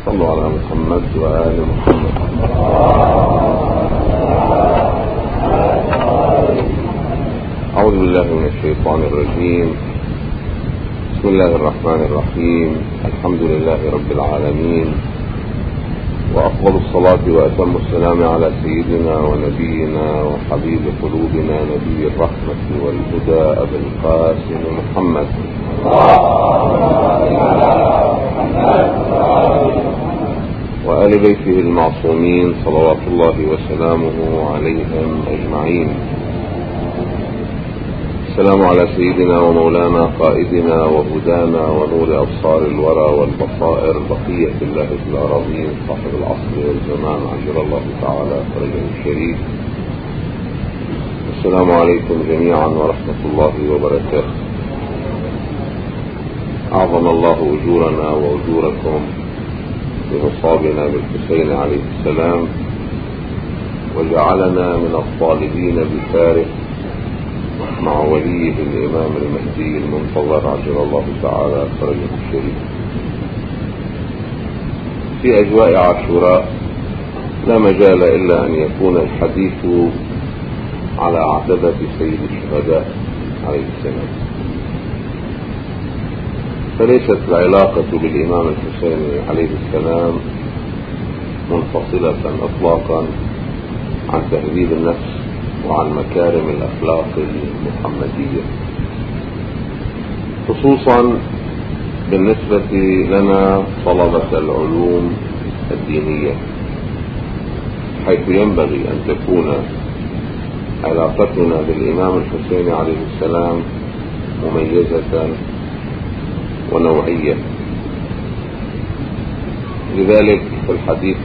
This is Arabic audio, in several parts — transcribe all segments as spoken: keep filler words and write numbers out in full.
صلوا على محمد وآل محمد. أعوذ بالله من الشيطان الرجيم. بسم الله الرحمن الرحيم. الحمد لله رب العالمين، وأفضل الصلاة وأتم السلام على سيدنا ونبينا وحبيب قلوبنا نبي الرحمة والهدى أبي القاسم محمد وآل بيته المعصومين صلوات الله وسلامه عليهم أجمعين. السلام على سيدنا ومولانا قائدنا وهدانا ونور أبصار الورى والبصائر بقية الله في الأراضين صاحب العصر والزمان عجل الله تعالى فرجه الشريف. السلام عليكم جميعا ورحمة الله وبركاته. أعظم الله أجورنا وأجوركم بمصابنا بالحسين عليه السلام، وجعلنا من الطالبين بفارق مع وليه الإمام المهدي المنتظر عجل الله تعالى فرجه الشريف. في أجواء عاشوراء لا مجال إلا أن يكون الحديث على عتبة سيد الشهداء عليه السلام، فليست العلاقة بالإمام الحسين عليه السلام منفصلة إطلاقا عن تهذيب النفس وعن مكارم الأخلاق المحمدية، خصوصا بالنسبة لنا طلبة العلوم الدينية، حيث ينبغي أن تكون علاقتنا بالإمام الحسين عليه السلام مميزة ونوعية. لذلك الحديث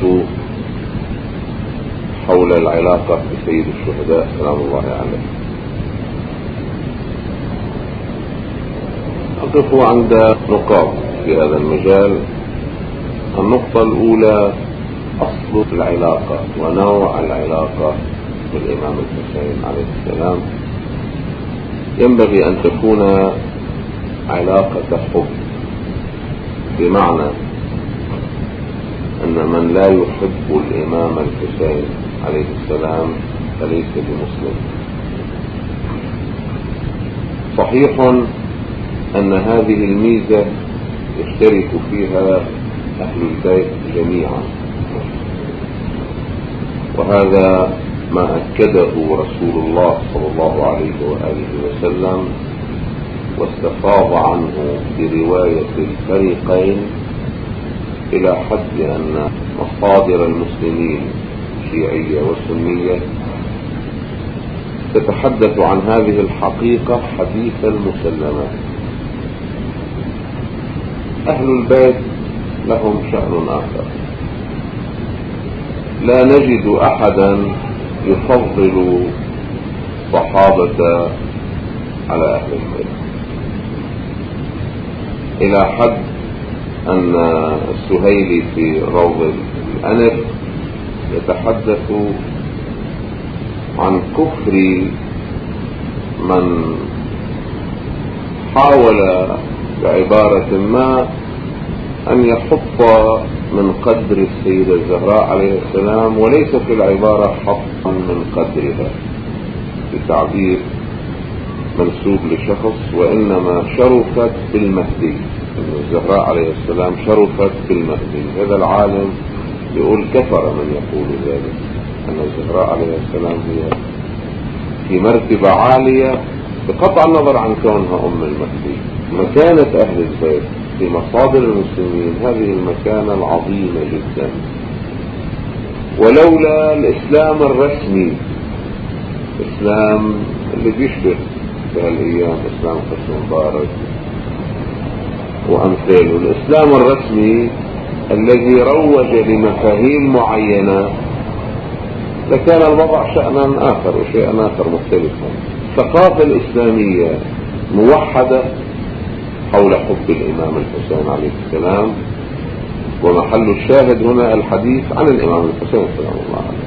حول العلاقة بسيد الشهداء سلام الله عليه. أقف عند نقاط في هذا المجال. النقطة الأولى أصل العلاقة ونوع العلاقة بالإمام الحسين عليه السلام. ينبغي أن تكون علاقة حب، بمعنى أن من لا يحب الإمام الحسين عليه السلام فليس بمسلم. صحيح أن هذه الميزة يشترك فيها أهل البيت جميعا، وهذا ما أكده رسول الله صلى الله عليه وآله وسلم واستفاض عنه برواية الفريقين، إلى حد أن مصادر المسلمين شيعية وسنية تتحدث عن هذه الحقيقة حديث المسلمات. أهل البيت لهم شأن آخر، لا نجد أحدا يفضل الصحابة على أهل البيت، إلى حد أن السهيلي في روض الأنف يتحدث عن كفر من حاول بعبارة ما أن يحط من قدر السيدة الزهراء عليه السلام، وليس في العبارة حطا من قدرها بتعبير منسوب لشخص، وإنما شرفت بالمهدي. الزهراء عليه السلام شرفت بالمهدي. هذا العالم يقول كفر من يقول ذلك، أن الزهراء عليه السلام هي في مرتبة عالية بقطع النظر عن كونها أم المهدي. مكانة أهل البيت في مصادر المسلمين هذه المكانة العظيمة جدا، ولولا الإسلام الرسمي، الإسلام اللي بيشبه في هالأيام إسلام حسن مبارك وأمثاله، الإسلام الرسمي الذي روج لمفاهيم معينة، لكان الوضع شأنا آخر وشيئا آخر مختلفا. الثقافة الإسلامية موحدة حول حب الإمام الحسين عليه السلام، ومحل الشاهد هنا الحديث عن الإمام الحسين سلام الله عليه.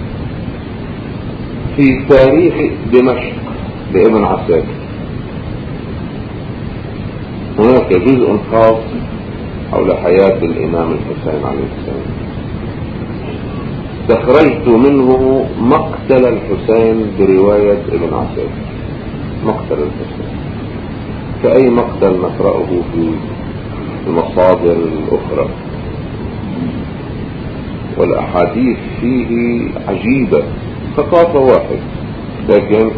في تاريخ دمشق لابن عساكر هناك جزء خاص حول حياة الإمام الحسين عليه السلام. استخرجت منه مقتل الحسين برواية ابن عساكر، مقتل الحسين كأي مقتل نقرأه في المصادر الأخرى، والأحاديث فيه عجيبة، ثقافة واحد، لكن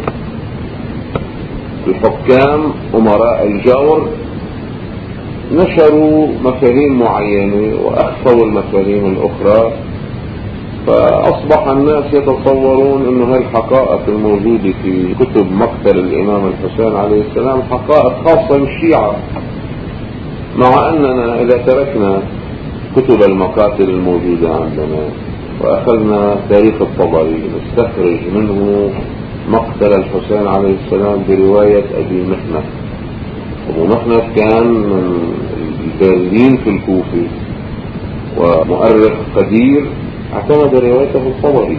الحكام أمراء الجور نشروا مفاهيم معينة وأخفوا المفاهيم الأخرى، فأصبح الناس يتصورون أن هذه الحقائق الموجودة في كتب مقتل الإمام الحسين عليه السلام حقائق خاصة بالشيعة، مع أننا إذا تركنا كتب المقاتل الموجودة عندنا وأخذنا تاريخ الطبري نستخرج منه مقتل الحسين عليه السلام برواية أبي محنف. أبو محنف كان من البارزين في الكوفة ومؤرخ قدير، اعتمد روايته الطبري.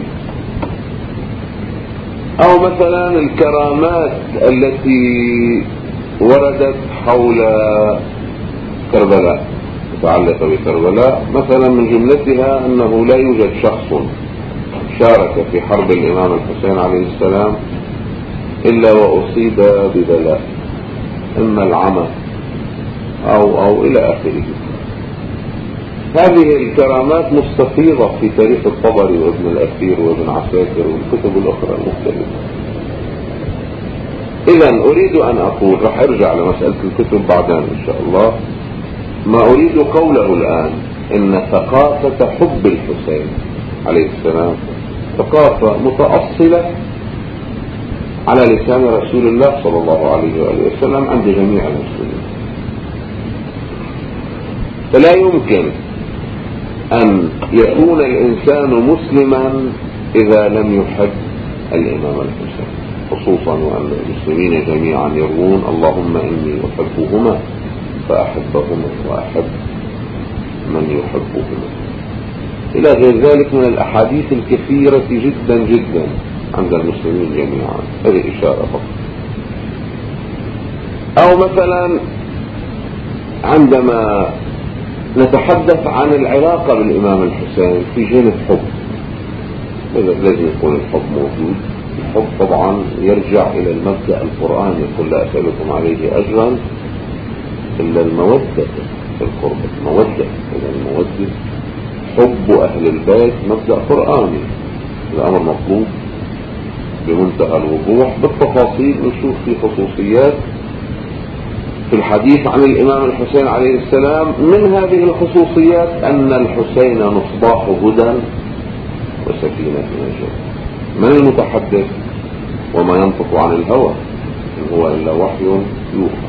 أو مثلا الكرامات التي وردت حول كربلاء متعلقة بكربلاء، مثلا من جملتها أنه لا يوجد شخص شارك في حرب الإمام الحسين عليه السلام إلا وأصيب ببلاء، إما العمى أو أو إلى آخره. هذه الكرامات مستفيضة في تاريخ الطبري وابن الأثير وابن عساكر والكتب الأخرى المختلفة. إذن أريد أن أقول، رح أرجع لمسألة الكتب بعدين إن شاء الله، ما أريد قوله الآن إن ثقافة حب الحسين عليه السلام ثقافة متأصلة على لسان رسول الله صلى الله عليه وآله وسلم عند جميع المسلمين. فلا يمكن أن يكون الإنسان مسلما إذا لم يحب الإمام الحسين، خصوصا وأن المسلمين جميعا يروون اللهم إني أحبهما فأحبهما وأحب من يحبهما، إلى غير ذلك من الأحاديث الكثيرة جدا جدا عند المسلمين جميعا. هذه إشارة فقط. أو مثلا عندما نتحدث عن العلاقة بالإمام الحسين في جانب حب، لازم يكون الحب موجود. الحب طبعا يرجع إلى المبدأ القرآني، يقول لا أسألكم عليه أجرا إلا المودة في القرب، المودة إلى المودة. حب أهل البيت مبدأ قرآني، الأمر مطلوب بمنتهى الوضوح. بالتفاصيل نشوف في خصوصيات في الحديث عن الإمام الحسين عليه السلام. من هذه الخصوصيات أن الحسين مصباح هدى وسكينة نجاة. من المتحدث؟ وما ينطق عن الهوى إن هو إلا وحي يوحى.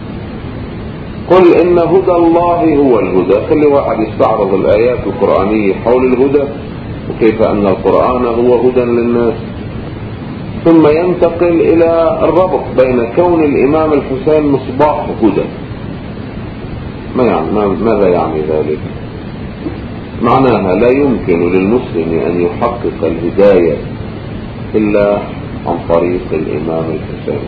قل إن هدى الله هو الهدى. خلي واحد يستعرض الآيات القرآنية حول الهدى وكيف أن القرآن هو هدى للناس، ثم ينتقل إلى الربط بين كون الإمام الحسين مصباح هدى. ما يعني ماذا يعني ذلك؟ معناها لا يمكن للمسلم أن يحقق الهداية إلا عن طريق الإمام الحسين،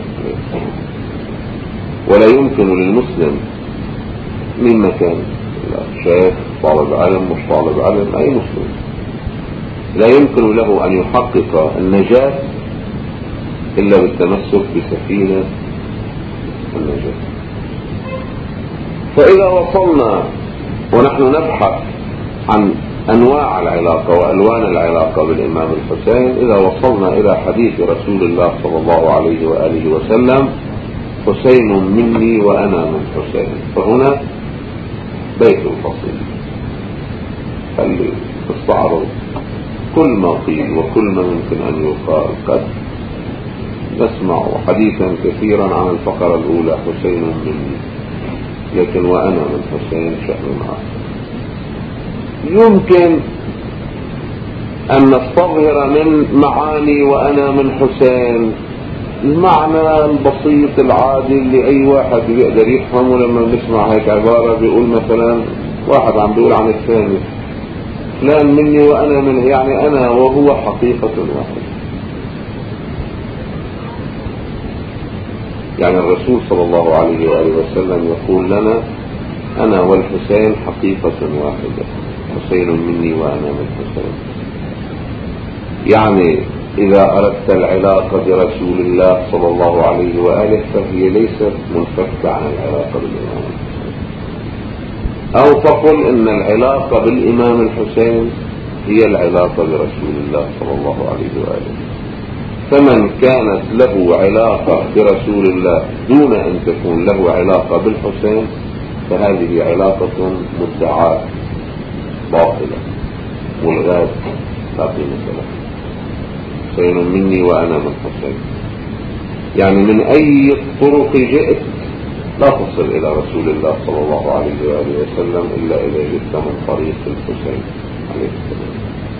ولا يمكن للمسلم من مكان، شيخ، طالب علم، مش طالب علم، أي مسلم لا يمكن له أن يحقق النجاة إلا بالتمسك بسفينة النجاة. فإذا وصلنا ونحن نبحث عن أنواع العلاقة وألوان العلاقة بالإمام الحسين، إذا وصلنا إلى حديث رسول الله صلى الله عليه وآله وسلم حسين مني وأنا من حسين، فهنا بيت الفصيل. خلي تستعرض كل ما قيل وكل ما يمكن أن يقال. قد نسمع حديثا كثيرا عن الفقرة الأولى حسين مني، لكن وأنا من حسين شأن آخر. يمكن أن نستظهر من معاني وأنا من حسين المعنى البسيط العادي اللي أي واحد بيقدر يفهمه. لما بنسمع هيك عبارة بيقول مثلا واحد عم بيقول عن الثاني فلان مني وأنا من، يعني أنا وهو حقيقة واحدة. يعني الرسول صلى الله عليه وآله وسلم يقول لنا أنا والحسين حقيقة واحدة، حسين مني وأنا من حسين. يعني إذا أردت العلاقة برسول الله صلى الله عليه وآله فهي ليست منفكة عن العلاقة بالإمام الحسين، أو تقل إن العلاقة بالإمام الحسين هي العلاقة برسول الله صلى الله عليه وآله. فمن كانت له علاقة برسول الله دون أن تكون له علاقة بالحسين فهذه علاقة مدعاة باطلة ملغاة لا قيمة لها. حسين مني وأنا من حسين، يعني من أي طرق جئت لا تصل إلى رسول الله صلى الله عليه وآله وسلم إلا إذا جئت من طريق الحسين عليه السلام.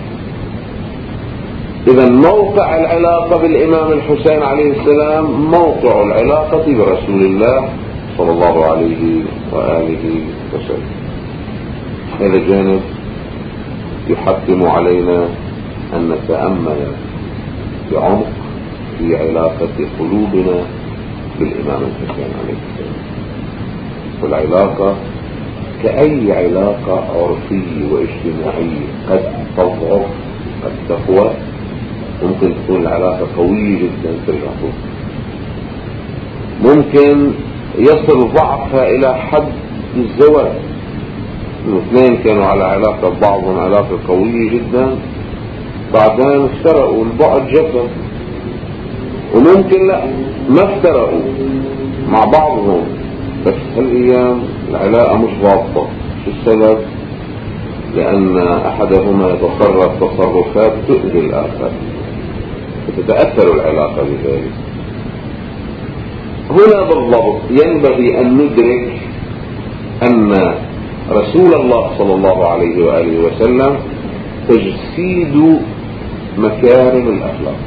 إذا موقع العلاقة بالإمام الحسين عليه السلام موقع العلاقة برسول الله صلى الله عليه وآله وسلم. هذا جانب يحتم علينا أن نتأمل بعمق في علاقة قلوبنا بالإمام الحسين عليه السلام. والعلاقة كأي علاقة عرفية واجتماعية قد تضعف قد تقوى، ممكن تكون العلاقة قوية جدا ترجع تضعف، ممكن يصل ضعفها إلى حد الزواج. الاثنين كانوا على علاقة ببعضهم علاقة قوية جدا، بعدين افترقوا البعض جدا. وممكن لا ما افترقوا مع بعضهم بس هالأيام العلاقة مش ضابطة. شو السبب؟ لأن أحدهما يتصرف تصرفات تؤذي الآخر فتتأثر العلاقة بذلك. هنا بالضبط ينبغي أن ندرك أن رسول الله صلى الله عليه وآله وسلم تجسيد مكارم الأخلاق.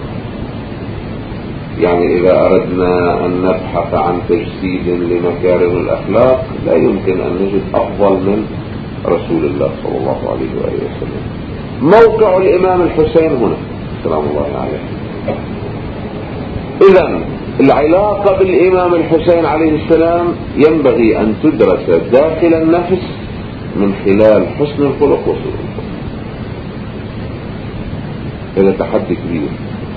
يعني إذا أردنا أن نبحث عن تجسيد لمكارم الأخلاق لا يمكن أن نجد أفضل من رسول الله صلى الله عليه وآله وسلم. موقع الإمام الحسين هنا سلام الله عليه. إذن العلاقة بالإمام الحسين عليه السلام ينبغي أن تدرس داخل النفس من خلال حسن الخلق وسوء الخلق. هذا تحدي كبير،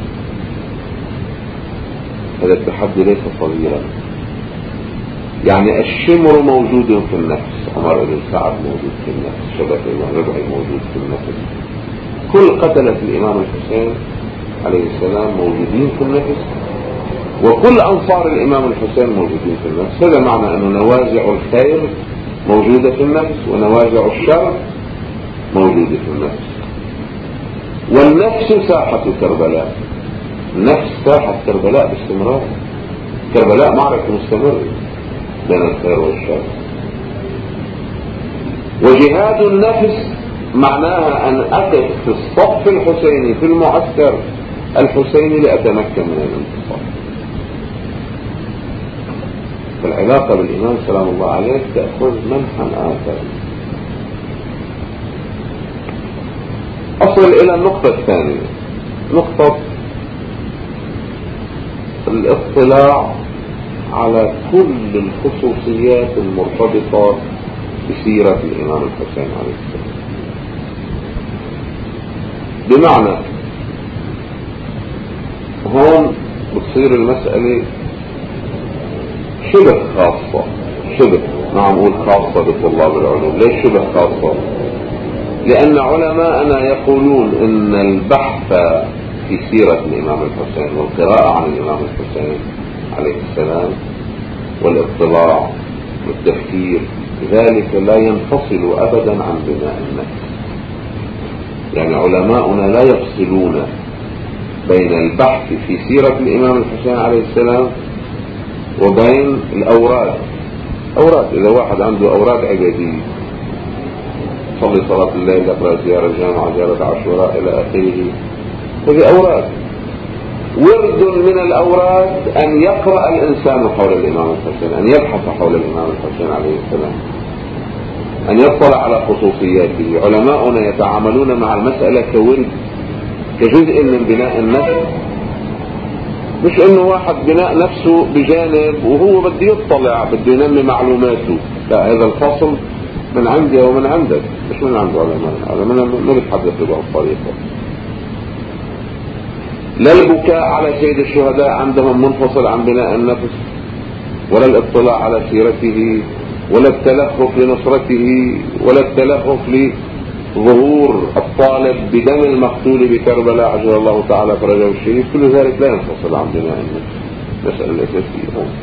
هذا التحدي ليس صغيرا. يعني الشمر موجود في النفس، عمر بن سعد موجود في النفس، شبك بن ربعي موجود في النفس، كل قتلة الإمام الحسين عليه السلام موجودين في النفس، وكل أنصار الإمام الحسين موجودين في النفس. هذا معنى أن نوازع الخير موجودة في النفس ونوازع الشر موجودة في النفس. والنفس ساحة كربلاء، النفس ساحة كربلاء باستمرار. كربلاء معركة مستمرة بين الخير والشر. وجهاد النفس معناها أن أقف في الصف الحسيني في المعسكر الحسيني لأتمكن من الانتصار. فالعلاقة بالإمام سلام الله عليه تأخذ منحا آخر. أصل إلى النقطة الثانية، نقطة الاطلاع على كل الخصوصيات المرتبطة بسيرة الإمام الحسين عليه السلام. بمعنى هون بتصير المسألة شبه خاصة، شبه نعم نقول خاصة بطلاب العلوم. ليش شبه خاصة؟ لأن علماءنا يقولون إن البحث في سيرة الإمام الحسين والقراءة عن الإمام الحسين عليه السلام والاطلاع والتفكير ذلك لا ينفصل أبدا عن بناء النفس. يعني علماؤنا لا يفصلون بين البحث في سيرة الإمام الحسين عليه السلام وبين الأوراد. أوراد إذا واحد عنده أوراد عبادية، صلي صلاة الليل، يقرأ زيارة الجامعة، زيارة عاشوراء إلى آخره، هذه أوراد. ورد من الأوراد أن يقرأ الإنسان حول الإمام الحسين، أن يبحث حول الإمام الحسين عليه السلام، أن يطلع على خصوصياته. علماؤنا يتعاملون مع المسألة كورد، كجزء من بناء النفس. مش انه واحد بناء نفسه بجانب وهو بده يطلع بده ينمي معلوماته، لا، هذا الفصل من عندي ومن عندك، مش من عنده ولا من عندنا، ما بيتحدث بهالطريقة. لا البكاء على سيد الشهداء عندهم منفصل عن بناء النفس، ولا الاطلاع على سيرته، ولا التلهف لنصرته، ولا التلهف لظهور الطالب بدم المقتول بكربلاء عجل الله تعالى فرجه الشريف، كل ذلك لا ينفصل عن بناء النفس. مسألة الأساسية هون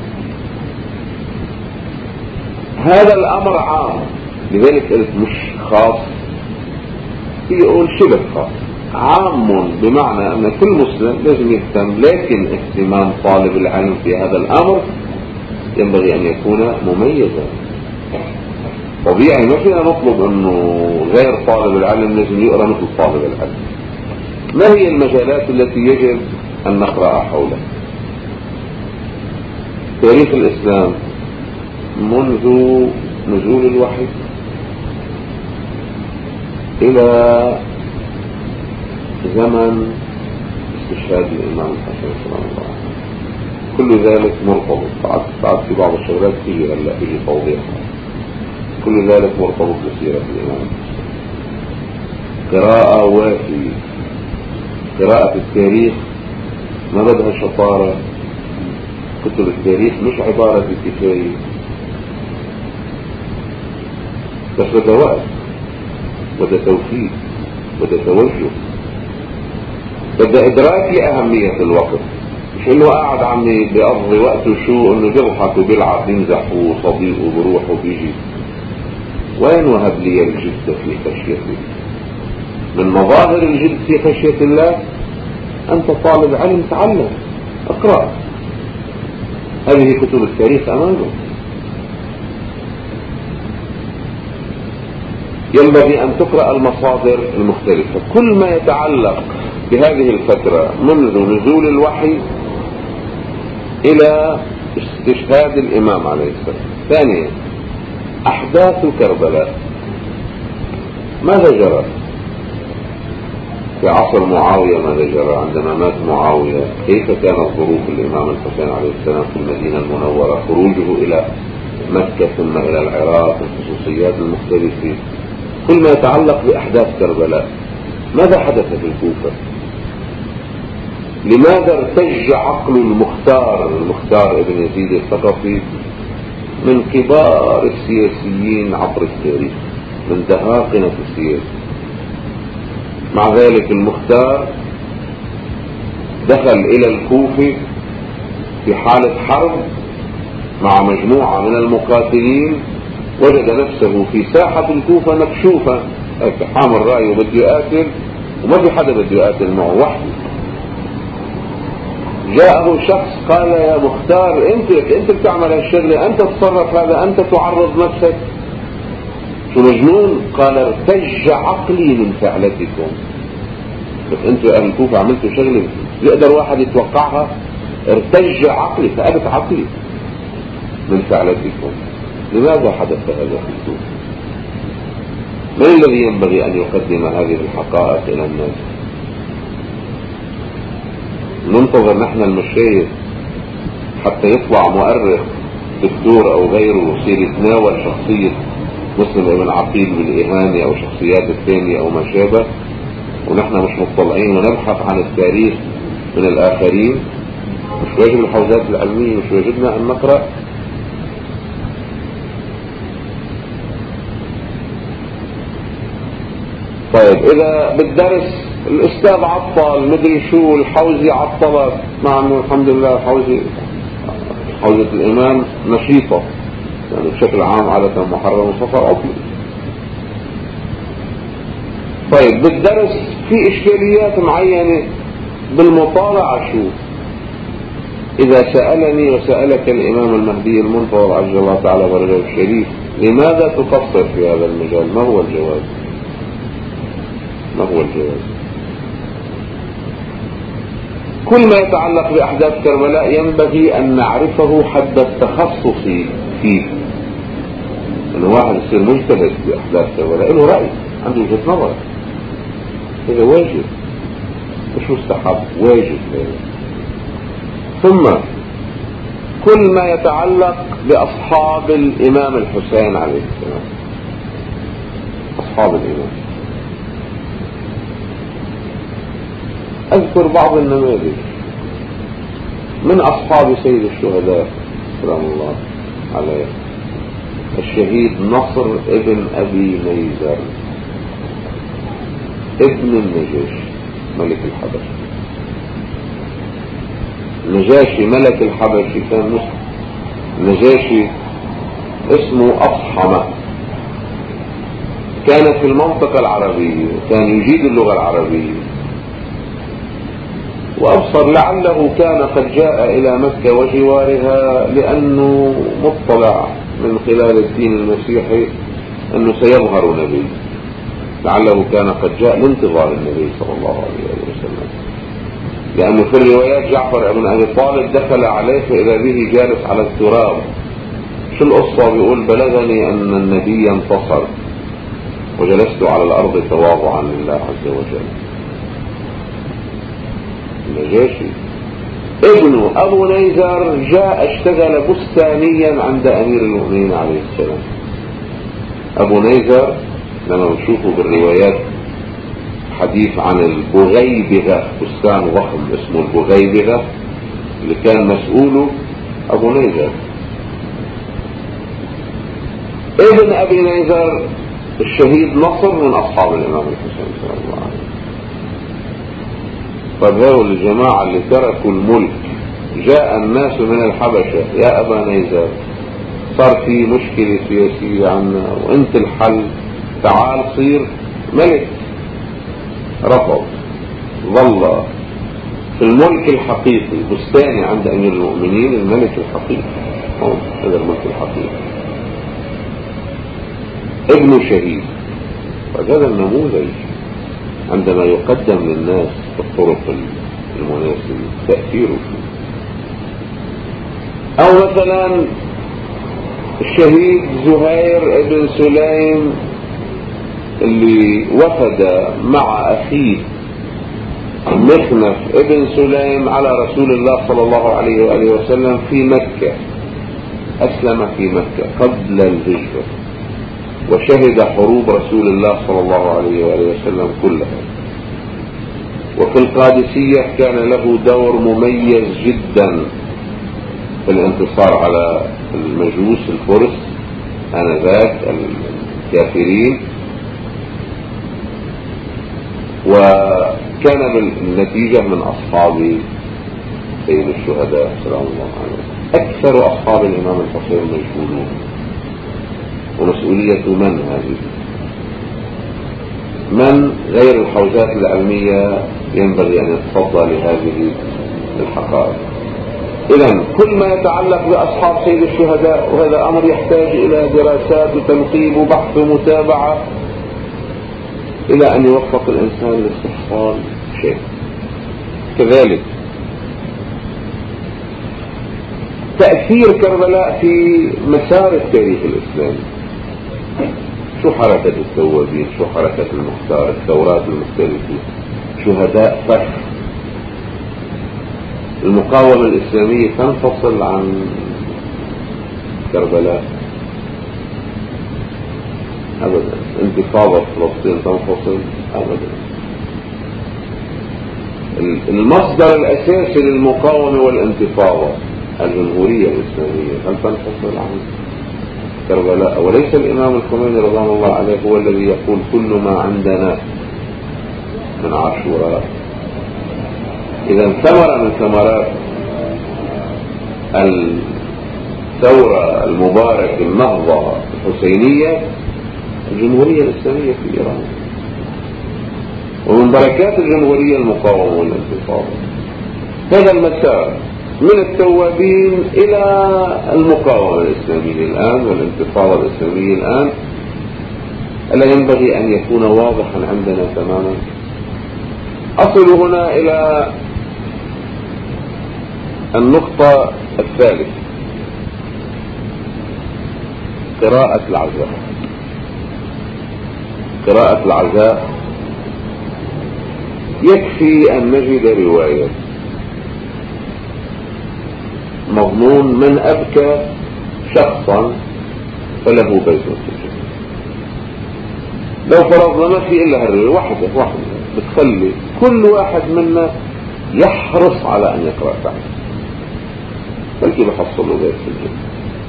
هذا الأمر عام، لذلك قلت مش خاص، يقول شبه خاص، عام بمعنى أن كل مسلم لازم يهتم، لكن اهتمام طالب العلم في هذا الأمر ينبغي أن يكون مميزا. طبيعي ما فينا نطلب أنه غير طالب العلم لازم يقرأ مثل طالب العلم. ما هي المجالات التي يجب أن نقرأ حولها؟ تاريخ الإسلام منذ نزول الوحي إلى زمن استشهاد الإمام الحسن سلام الله عليه، كل ذلك مرتبط. بعد بعد في بعض الشغلات تيجي هلا بيجي توضيحها. كل ذلك مرتبط بسيرة الإمام الحسن. قراءة وافية، قراءة التاريخ ما بدها شطارة. كتب التاريخ مش عبارة كفاية، بس بدها وقت، بدها توفيق، بدها توجه، بدها إدراك لأهمية الوقت. مش إنه قاعد عم بيقضي وقته شو إنه بيضحك وبيلعب بيمزح وصديقه وبروح وبيجي. وين وهب لي الجد في خشية الله؟ من مظاهر الجد في خشية الله أنت طالب علم، تعلم، اقرأ. هذه كتب التاريخ أمامك. ينبغي أن تقرأ المصادر المختلفة، كل ما يتعلق بهذه الفترة منذ نزول الوحي إلى استشهاد الإمام عليه السلام. ثانيا، أحداث كربلاء، ماذا جرى في عصر معاوية؟ ماذا جرى عندما مات معاوية؟ كيف كانت ظروف الإمام الحسين عليه السلام في المدينة المنورة؟ خروجه إلى مكة ثم إلى العراق، الخصوصيات المختلفة، كل ما يتعلق بأحداث كربلاء. ماذا حدث في الكوفة؟ لماذا ارتج عقل المختار المختار ابن يزيد الثقفي من كبار السياسيين عبر التاريخ، من دهاقنة السياسة؟ مع ذلك المختار دخل إلى الكوفة في حالة حرب مع مجموعة من المقاتلين، وجد نفسه في ساحة الكوفة مكشوفة، حامل رأيه بده يقاتل وما في حدا بده يقاتل معه، وحده. جاءه شخص قال يا مختار، انت انت بتعمل هالشغلة، انت تصرف هذا، انت تعرض نفسك، شو مجنون؟ قال ارتج عقلي من فعلتكم. بس انتوا اهل الكوفة عملتوا شغلة يقدر واحد يتوقعها؟ ارتج عقلي، فأبت عقلي من فعلتكم. لماذا حدث هذا في الكوفة؟ من الذي ينبغي أن يقدم هذه الحقائق إلى الناس؟ ننتظر نحن المشايخ حتى يطلع مؤرخ دكتور أو غيره يصير يتناول شخصية مسلم ابن عقيل بالإهانة أو شخصيات الثانية أو ما شابه، ونحن مش مطلعين ونبحث عن التاريخ من الآخرين؟ مش واجب الحوزات العلمية، مش واجبنا أن نقرأ؟ طيب إذا بالدرس الأستاذ عطل مدري شو، الحوزة عطلت، مع أنه الحمد لله الحوزة حوزة الإمام نشيطة يعني بشكل عام، عادة محرم وصفر عطل. طيب بالدرس في إشكاليات معينة بالمطالعة، شو إذا سألني وسألك الإمام المهدي المنتظر عجل الله تعالى ورجل الشريف لماذا تقصر في هذا المجال؟ ما هو الجواب؟ ما هو الجواب؟ كل ما يتعلق بأحداث كربلاء ينبغي أن نعرفه حد التخصص فيه. أن واحد يصير مجتهد بأحداث كربلاء له رأي، عنده وجهة نظر، هذا واجب مش مستحب، واجب. ثم كل ما يتعلق بأصحاب الإمام الحسين عليه السلام، أصحاب الإمام. أذكر بعض النماذج من أصحاب سيد الشهداء سلام الله عليه، الشهيد نصر ابن أبي نيزر ابن النجاشي ملك الحبشة. النجاشي ملك الحبشة كان مسلم. النجاشي اسمه أصحمة، كان في المنطقة العربية، كان يجيد اللغة العربية، وأبصر لعله كان قد جاء إلى مكة وجوارها لأنه مطلع من خلال الدين المسيحي أنه سيظهر نبي، لعله كان قد جاء لانتظار النبي صلى الله عليه وسلم، لأنه في الروايات جعفر بن أبي طالب دخل عليه فإذا به جالس على التراب. شو القصة؟ بيقول بلغني أن النبي انتصر وجلست على الأرض تواضعا لله عز وجل. النجاشي ابنه أبو نيزر جاء اشتغل بستانيا عند أمير المؤمنين عليه السلام. أبو نيزر لما نشوفه بالروايات حديث عن البغيبغة، بستان ضخم اسمه البغيبغة اللي كان مسؤوله أبو نيزر. ابن أبي نيزر الشهيد نصر من أصحاب الإمام الحسين صلى الله عليه وسلم. طب هؤلاء الجماعة اللي تركوا الملك، جاء الناس من الحبشة يا أبا نيزر صار في مشكلة سياسية عنا وانت الحل، تعال صير ملك. رفض، ظل في الملك الحقيقي بستاني عند أمير المؤمنين، الملك الحقيقي هذا الملك الحقيقي، ابنه شهيد. فهذا النموذج عندما يقدم للناس بالطرق المناسبة تأثيره فيه. أو مثلا الشهيد زهير ابن سليم اللي وفد مع أخيه مخنف ابن سليم على رسول الله صلى الله عليه وآله وسلم في مكة، أسلم في مكة قبل الهجرة وشهد حروب رسول الله صلى الله عليه وآله وسلم كلها. وفي القادسية كان له دور مميز جدا في الانتصار على المجوس الفرس آنذاك الكافرين، وكان بالنتيجة من أصحاب سيد الشهداء سلام الله عليه. أكثر أصحاب الإمام الحسين مجهولون، ومسؤولية من هذه؟ من غير الحوزات العلمية ينبغي أن يتصدى لهذه الحقائق. إذن كل ما يتعلق بأصحاب سيد الشهداء، وهذا أمر يحتاج إلى دراسات وتنقيب وبحث ومتابعة إلى أن يوفق الإنسان لاستحصال شيء. كذلك تأثير كربلاء في مسار التاريخ الإسلامي. شو حركة التوابين، شو حركة المختار، الثورات المختلفة، شهداء فخ. المقاومة الإسلامية تنفصل عن كربلاء أبدا. انتفاضة فلسطين تنفصل أبدا. المصدر الأساسي للمقاومة والانتفاضة الجمهورية الإسلامية هل تنفصل عن كربلاء؟ وليس الإمام الخميني رضوان الله عليه هو الذي يقول كل ما عندنا من عاشوراء؟ إذا ثمرة من ثمرات الثورة المباركة النهضة الحسينية الجمهورية الإسلامية في إيران، ومن بركات الجمهورية المقاومة والانتفاضة. هذا المسار من التوابين إلى المقاومة الإسلامية الآن والانتفاضة الإسلامية الآن ألا ينبغي أن يكون واضحا عندنا تماما. أصل هنا إلى النقطة الثالثة، قراءة العزاء. قراءة العزاء يكفي أن نجد رواية مضمون من أبكى شخصا فله بيت في الجنة. لو فرضنا ما في إلا هالرواية واحدة واحدة بتخلي كل واحد منا يحرص على أن يقرأ تعالى، بلكي بحصل له بيت في الجنة.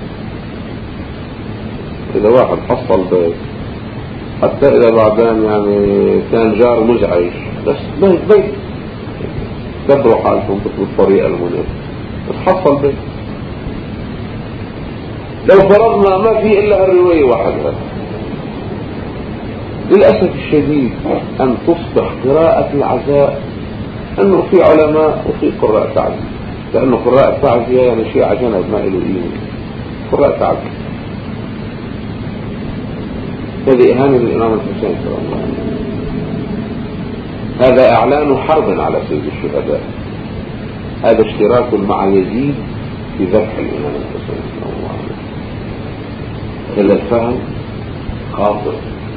إذا واحد حصل بيت، حتى إذا بعدين يعني كان جار مزعج، بس بيت بيت دبروا حالكم بالطريقة المناسبة، بس حصل بيت. لو فرضنا ما في إلا هالرواية واحدة، للأسف الشديد أن تصبح قراءة العزاء أنه في علماء وفي قراء تعزية، لأنه قراء تعزية يعني شيء عجنب ما إله قيمة. قراء تعزية هذه إهانة للإمام الحسين صلى الله عليه وسلم، هذا إعلان حرب على سيد الشهداء، هذا اشتراك مع يزيد في ذبح الإمام الحسين صلى الله عليه وسلم. هذا الفهم خاطئ،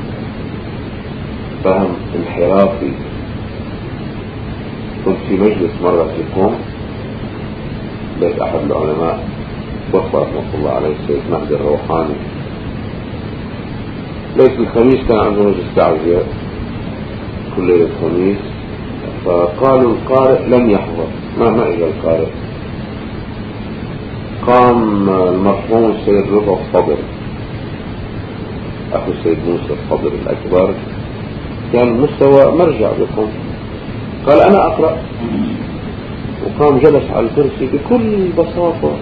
فهم انحرافي. كنت في مجلس مرة في قوم بيت أحد العلماء وفى رحمة الله عليه السيد مهدي الروحاني، ليلة الخميس كان عنده مجلس تعزية كل ليلة الخميس، فقالوا القارئ لم يحضر، ما ما إجا القارئ. قام المرحوم السيد رضا الصدر أخو السيد موسى الصدر الأكبر، كان مستوى مرجع بكم، قال أنا أقرأ، وقام جلس على الكرسي بكل بساطة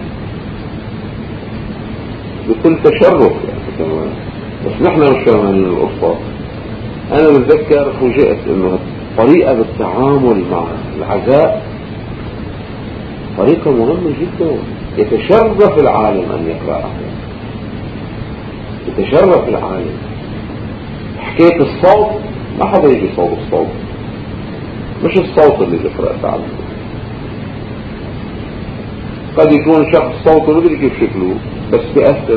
بكل تشرف يعني. بس نحن مش فاهمين القصة. أنا بتذكر فوجئت إنه طريقة بالتعامل مع العزاء طريقة مهمة جدا، يتشرف العالم أن يقرأها، يتشرف العالم. حكاية الصوت ما حدا يجي صوت الصوت، مش الصوت اللي يقرأ تعالى. قد يكون شخص صوته مدري كيف شكله بس بيأثر،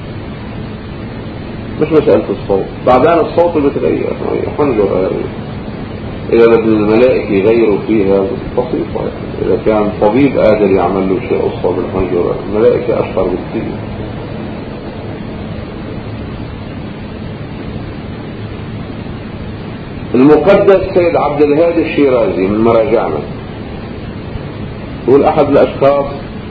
مش مسألة الصوت. بعدين الصوت بيتغير، حنجر غير إذا بدنا الملائكة يغيروا فيها بسيطة. إذا كان طبيب قادر يعمل له شيء قصة بالحنجر، الملائكة أشهر بكثير. المقدس سيد عبد الهادي الشيرازي من مراجعنا يقول أحد الأشخاص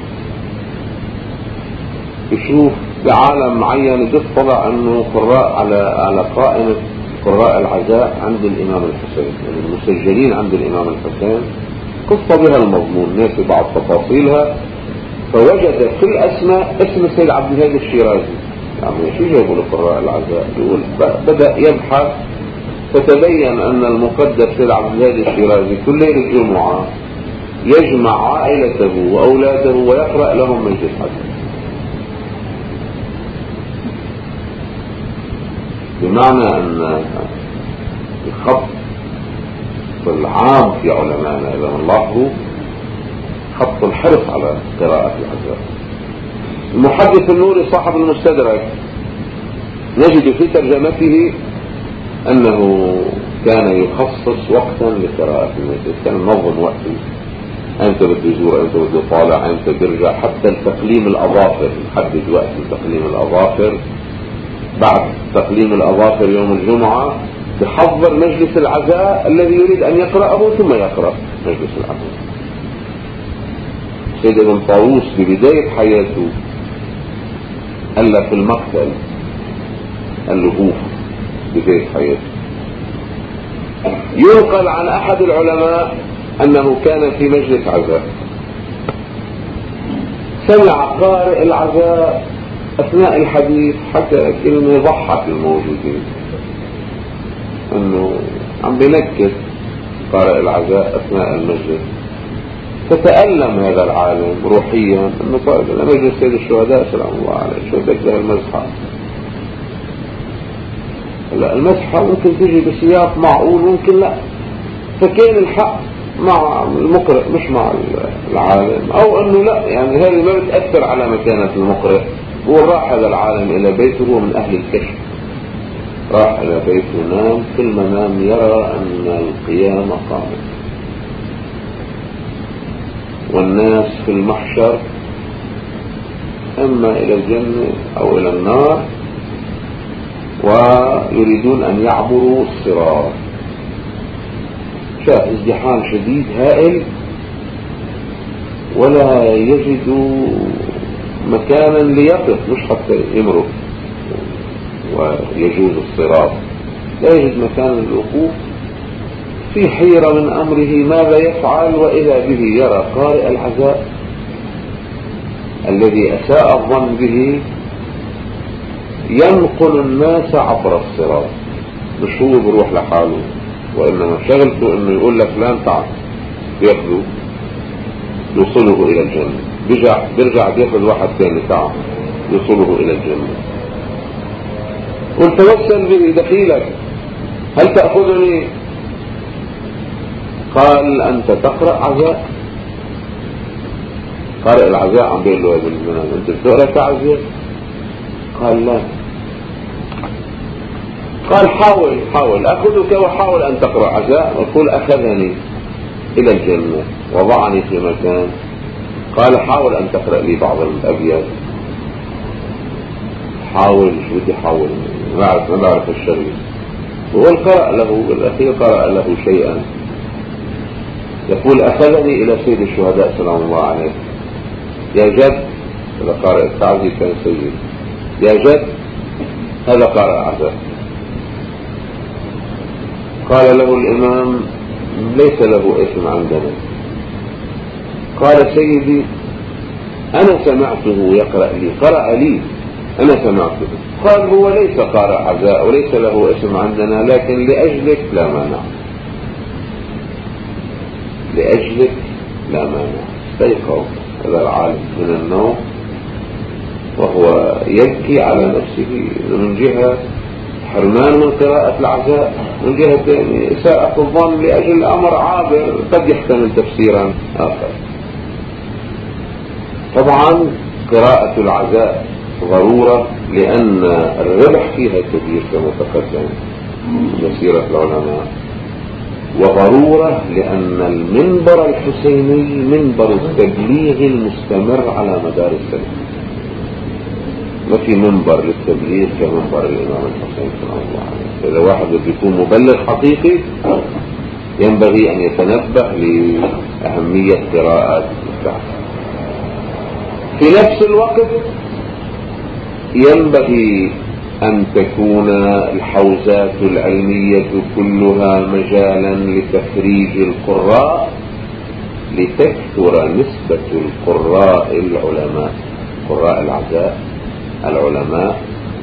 يشوف بعالم معين يطلع أنه قراء على على قائمة قراء العزاء عند الإمام الحسين، يعني المسجلين عند الإمام الحسين، قصة بها المضمون ناسي بعض تفاصيلها، فوجد في الأسماء اسم السيد عبد الهادي الشيرازي. يعني شو جابوا لقراء العزاء؟ يقول بدأ يبحث فتبين أن المقدس سيد عبد الهادي الشيرازي كل ليلة الجمعة يجمع عائلته وأولاده ويقرأ لهم مجلس عزاء، بمعنى أن الخط العام في علمائنا إذا نلاحظوا خط الحرص على قراءة العزاء. المحدث النوري صاحب المستدرك نجد في ترجمته أنه كان يخصص وقتا لقراءة المجلس، كان منظم وقته، أنت بده يزور، أنت بده يطالع، أنت بيرجع، حتى تقليم الأظافر يحدد وقت لتقليم الأظافر. بعد تقليم الأظافر يوم الجمعة يحضر مجلس العزاء الذي يريد أن يقرأه ثم يقرأ مجلس العزاء. سيد ابن طاووس ببداية حياته ألف في المقتل اللهوف بداية حياته. ينقل عن أحد العلماء أنه كان في مجلس عزاء، سمع قارئ العزاء أثناء الحديث حكى كلمة ضحك الموجودين، أنه عم بنكت قارئ العزاء أثناء المجلس، فتألم هذا العالم روحيا أنه قال مجلس سيد الشهداء سلام الله عليه، شو بدك له المزحة؟ لا، المزحة ممكن تجي بسياق معقول ممكن لا، فكان الحق مع المقرئ مش مع العالم، أو أنه لا، يعني هذه ما بتأثر على مكانة المقرئ. هو راح هذا العالم إلى بيته، هو من أهل الكشف، راح إلى بيته نام، في المنام يرى أن القيامة قامت والناس في المحشر إما إلى الجنة أو إلى النار، ويريدون أن يعبروا الصراط. شاء ازدحام شديد هائل ولا يجدوا مكانا ليقف، مش حتى يمرق ويجوز الصراط، لا يجد مكان للوقوف، في حيرة من أمره ماذا يفعل، وإذا به يرى قارئ العزاء الذي أساء الظن به ينقل الناس عبر الصراط، مش هو بروح لحاله، وإنما شغلته إنه يقول لك لا تعال بياخذوا يوصله إلى الجنة، بيرجع بيرجع بياخذ واحد ثاني تعال يوصله إلى الجنة. قل توسل به دخيلك، هل تأخذني؟ قال أنت تقرأ عزاء. قارئ العزاء عم بيقول له يا ابن المنام أنت بتقرأ كعزاء؟ قال لا. قال حاول حاول أخذك وحاول أن تقرأ عزاء. وقل أخذني إلى الجنة وضعني في مكان. قال حاول أن تقرأ لي بعض الأبيات. حاول، شو بدي حاول، ما بعرف ما بعرف الشغل. وهو قرأ له بالأخير، قرأ له شيئا. يقول أخذني إلى سيد الشهداء سلام الله عليه. يا جد، هذا قارئ التعزي كان سيد. يا جد، هذا قارئ عزاء. قال له الإمام ليس له اسم عندنا. قال سيدي أنا سمعته يقرأ لي، قرأ لي أنا سمعته. قال هو ليس قارئ عزاء وليس له اسم عندنا، لكن لأجلك لا مانع، لأجلك لا مانع. استيقظ هذا العالم من النوم وهو يبكي على نفسه، من جهة حرمان من قراءة العزاء، من جهة إساءة الظن لأجل أمر عابر قد يحتمل تفسيرا آخر. طبعا قراءة العزاء ضرورة لأن الربح فيها كبير كما تقدم مسيرة العلماء، وضرورة لأن المنبر الحسيني منبر التبليغ المستمر على مدار السنة. ما في منبر للتبليغ كمنبر الإمام الحسين صلى الله عليه وسلم. إذا واحد بده يكون مبلغ حقيقي ينبغي أن يتنبه لأهمية قراءة الكعبة. في نفس الوقت ينبغي أن تكون الحوزات العلمية كلها مجالا لتخريج القراء، لتكثر نسبة القراء العلماء، قراء العزاء العلماء،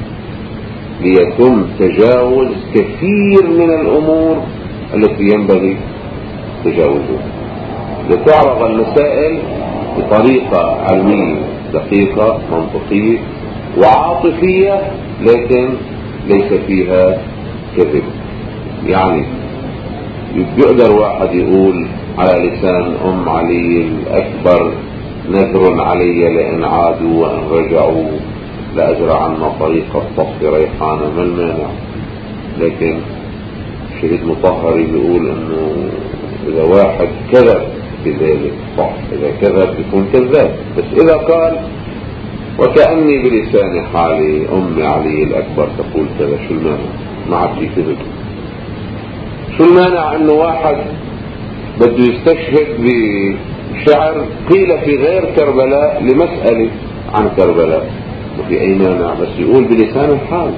ليتم تجاوز كثير من الأمور التي ينبغي تجاوزها، لتعرض المسائل بطريقة علمية دقيقة منطقية وعاطفية، لكن ليس فيها كذب. يعني يقدر واحد يقول على لسان أم علي الأكبر نذر علي لإن عادوا وإن رجعوا لأزرعن طريق الصف ريحانا، ما المانع؟ لكن شهيد مطهري بيقول انه اذا واحد كذب بذلك صح، اذا كذب يكون كذاب. بس اذا قال وكأني بلسان حالي أم علي الأكبر تقول كذا، شو المانع؟ ما عاد في كذب. شو المانع انه واحد بده يستشهد بشعر قيل في غير كربلاء لمسألة عن كربلاء، وفي اي مانع؟ بس يقول بلسان الحال،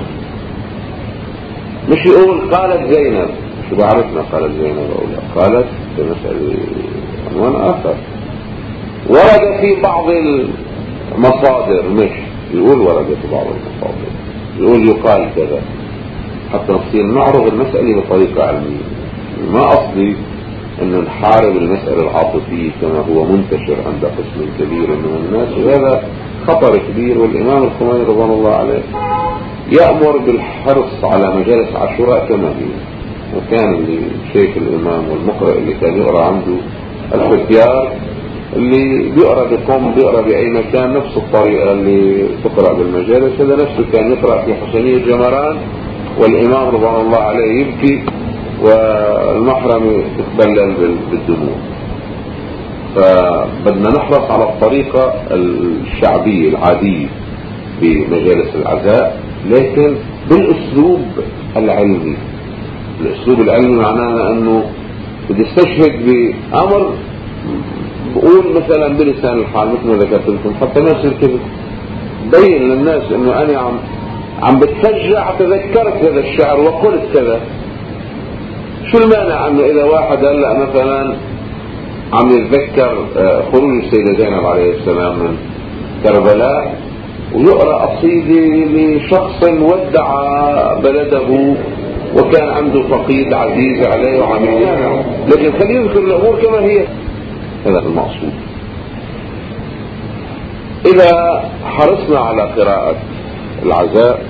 مش يقول قالت زينب. شو بعرفنا قالت زينب او لا؟ قالت بمسألة عنوان اخر ورد في بعض المصادر، مش يقول ورد في بعض المصادر، يقول يقال كذا، حتى نصير نعرض المسألة بطريقة علمية. ما أصلي أن نحارب المسألة العاطفية كما هو منتشر عند قسم كبير من الناس، وهذا خطر كبير. والإمام الخميني رضوان الله عليه يأمر بالحرص على مجالس عاشوراء كما هي. وكان الشيخ الإمام والمقرئ اللي كان يقرأ عنده الختيار اللي بيقرأ بقوم بيقرأ بأي مكان نفس الطريقة اللي تقرأ بالمجالس، هذا نفسه كان يقرأ في حسنية جمران والإمام رضوان الله عليه يبكي والمحرم يتبلل بالدموع. فبدنا نحرص على الطريقة الشعبية العادية بمجالس العزاء، لكن بالاسلوب العلمي. الاسلوب العلمي معناها انه بدي استشهد بامر بقول مثلا بلسان الحال مثل ما ذكرت لكم، حتى الناس الكذب بين للناس انه انا عم عم بتفجع تذكرت هذا الشعر وقلت كذا. شو المانع انه اذا واحد هلا مثلا عم يتذكر خروج السيدة زينب عليه السلام من كربلاء ويقرأ قصيدة لشخص ودع بلده وكان عنده فقيد عزيز عليه وعميل، لكن خليه يذكر الأمور كما هي. هذا المقصود. إذا حرصنا على قراءة العزاء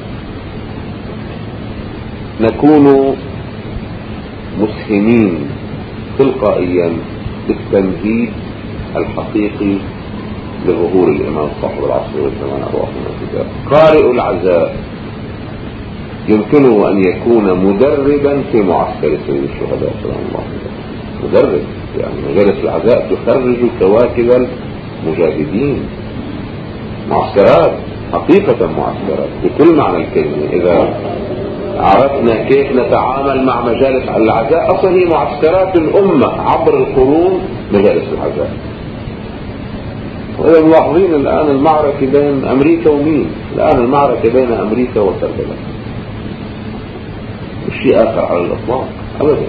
نكون مسهمين تلقائيا بالتمهيد الحقيقي لظهور الإمام صاحب العصر والزمان أرواح الكتاب. قارئ العزاء يمكنه أن يكون مدربا في معسكر سيد الشهداء سلام الله عليه. مدرب يعني مجالس العزاء تخرج كواكب المجاهدين. معسكرات حقيقة معسكرات بكل معنى الكلمة. إذا عرفنا كيف نتعامل مع مجالس العزاء، أصلا هي معسكرات الأمة عبر القرون مجالس العزاء. وإذا ملاحظين الآن المعركة بين أمريكا ومين؟ الآن المعركة بين أمريكا وكربلاء، مش شيء آخر على الإطلاق أبدا.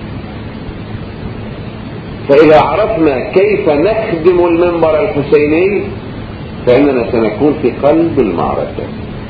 فإذا عرفنا كيف نخدم المنبر الحسيني فإننا سنكون في قلب المعركة.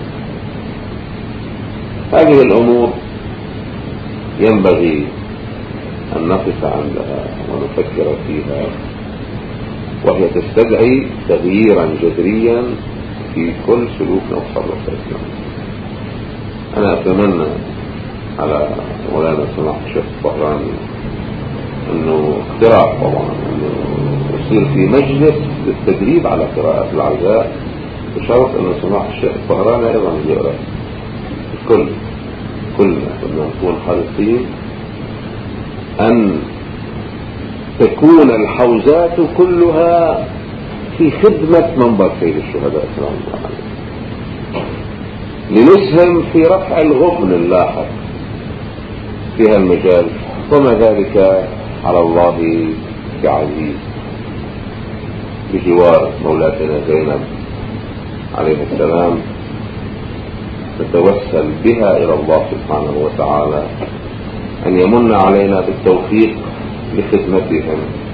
هذه الأمور ينبغي أن نقف عندها ونفكر فيها، وهي تستدعي تغييرا جذريا في كل سلوكنا وتصرفاتنا. أنا أتمنى على مولانا سماحة الشيخ الطهراني أنه اقتراح طبعا أنه يصير في مجلس للتدريب على قراءة العزاء، بشرط أنه سماحة الشيخ الطهراني أيضا يقرأ. كل كلنا كنا نكون حريصين أن تكون الحوزات كلها في خدمة منبر سيد الشهداء سلام الله عليه، لنسهم في رفع الغبن اللاحق في هالمجال، وما ذلك على الله بعزيز. بجوار مولاتنا زينب عليه السلام نتوسل بها إلى الله سبحانه وتعالى أن يمن علينا بالتوفيق لخدمتهم،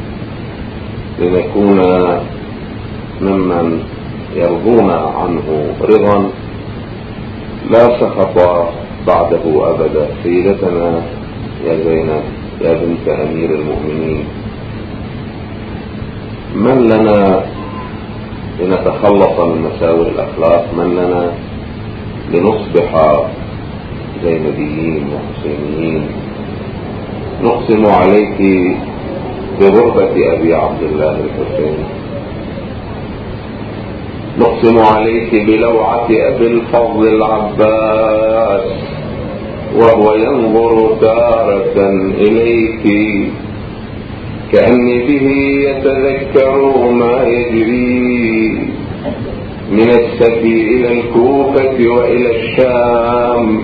لنكون ممن يرضون عنه رضا لا سخط بعده أبدا. سيدتنا يا زينب يا بنت أمير المؤمنين، من لنا لنتخلص من مساوئ الأخلاق؟ من لنا لنصبح زينبيين وحسينيين؟ نقسم عليك بغربة أبي عبد الله الحسين، نقسم عليك بلوعة أبي الفضل العباس وهو ينظر تارة إليك كأني به يتذكر ما يجري من السفي إلى الكوفة وإلى الشام،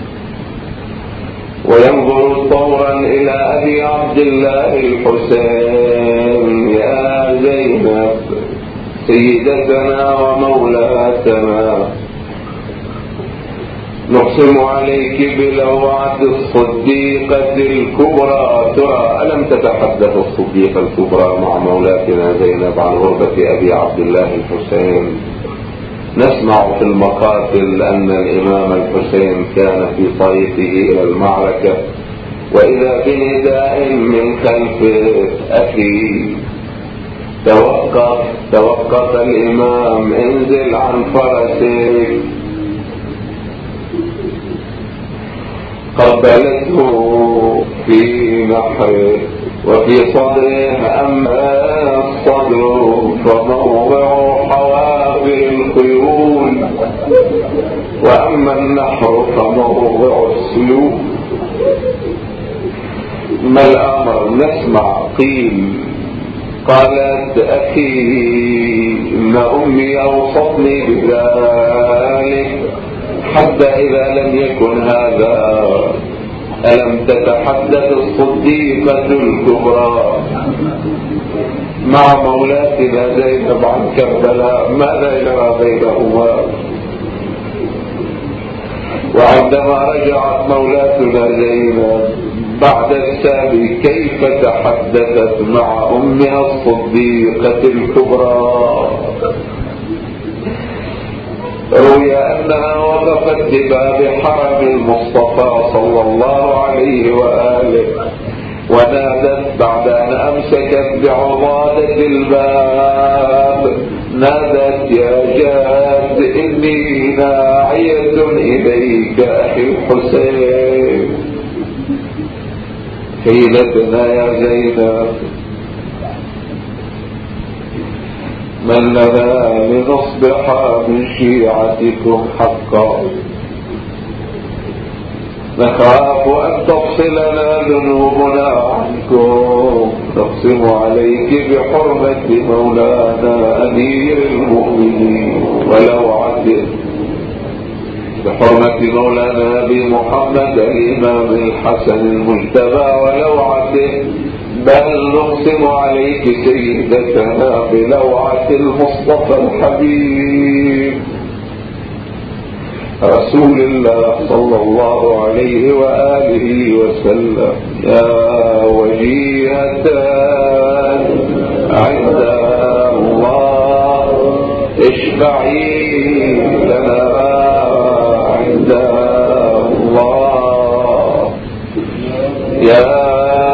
وينظر طورا إلى أبي عبد الله الحسين. يا زينب سيدتنا ومولاتنا، نقسم عليك بلوعة الصديقة الكبرى. ترى ألم تتحدث الصديقة الكبرى مع مولاتنا زينب عن غربة أبي عبد الله الحسين؟ نسمع في المقاتل أن الإمام الحسين كان في طريقه إلى المعركة وإذا بنداء من خلفه: أخي توقف توقف الإمام، انزل عن فرسك. قبلته في نحره وفي صدره، أما الصدر فموضع حوافر الخيول وأما النحر فموضع السيوف. ما الأمر؟ نسمع قيل قالت أخي إن أمي أوصتني بذلك حتى إذا لم يكن هذا ألم تتحدث الصديقة الكبرى مع مولاتنا زينب عن كربلاء ماذا جرى بينهما؟ وعندما رجعت مولاتنا زينب بعد السابي كيف تحدثت مع أمها الصديقة الكبرى؟ روي أنها وقفت بباب حرم المصطفى صلى الله عليه وآله ونادت بعد أن أمسكت بعضادة الباب، نادت يا جاد إني ناعية إليك أخي الحسين. سيدتنا يا زينب من لنا لنصبح من شيعتكم حقا، نخاف أن تفصلنا ذنوبنا عنكم، نقسم عليك بحرمة مولانا أمير المؤمنين ولو عدل، بحرمة مولانا أبي محمد الإمام الحسن المجتبى ولو عدل، بل نقسم عليك سيدتنا بلوعة المصطفى الحبيب رسول الله صلى الله عليه وآله وسلم. يا وجيهة عند الله اشفعي لنا عند الله، يا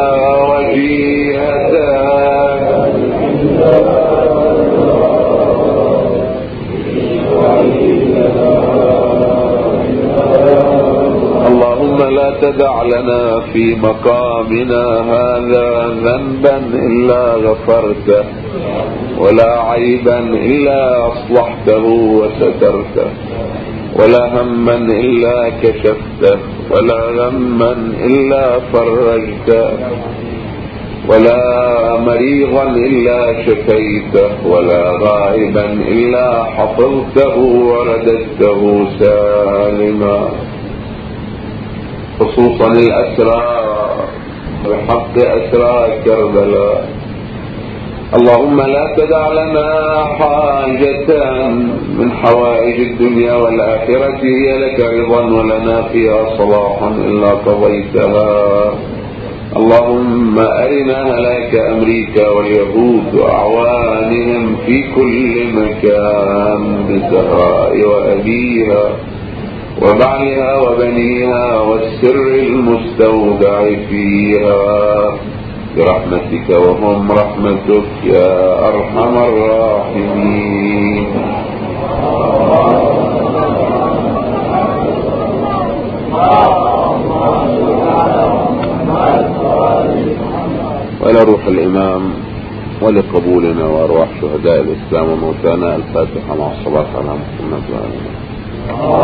لا تدع لنا في مقامنا هذا ذنبا إلا غفرته، ولا عيبا إلا أصلحته وسترته، ولا هما إلا كشفته، ولا غما إلا فرجته، ولا مريضا إلا شفيته، ولا غائبا إلا حفظته ورددته سالما، خصوصا الأسرى بحق أسرى كربلاء. اللهم لا تدع لنا حاجة من حوائج الدنيا والآخرة هي لك رضا ولنا فيها صلاح إلا قضيتها. اللهم أرنا هلاك أمريكا واليهود وأعوانهم في كل مكان بالزهراء وأبيها وبعلها وبنيها والسر المستودع فيها برحمتك وهم رحمتك يا أرحم الراحمين. وإلى روح الإمام ولقبولنا وأرواح شهداء الإسلام وموتانا الفاتحة مع الصلاة على محمد وعلى آله.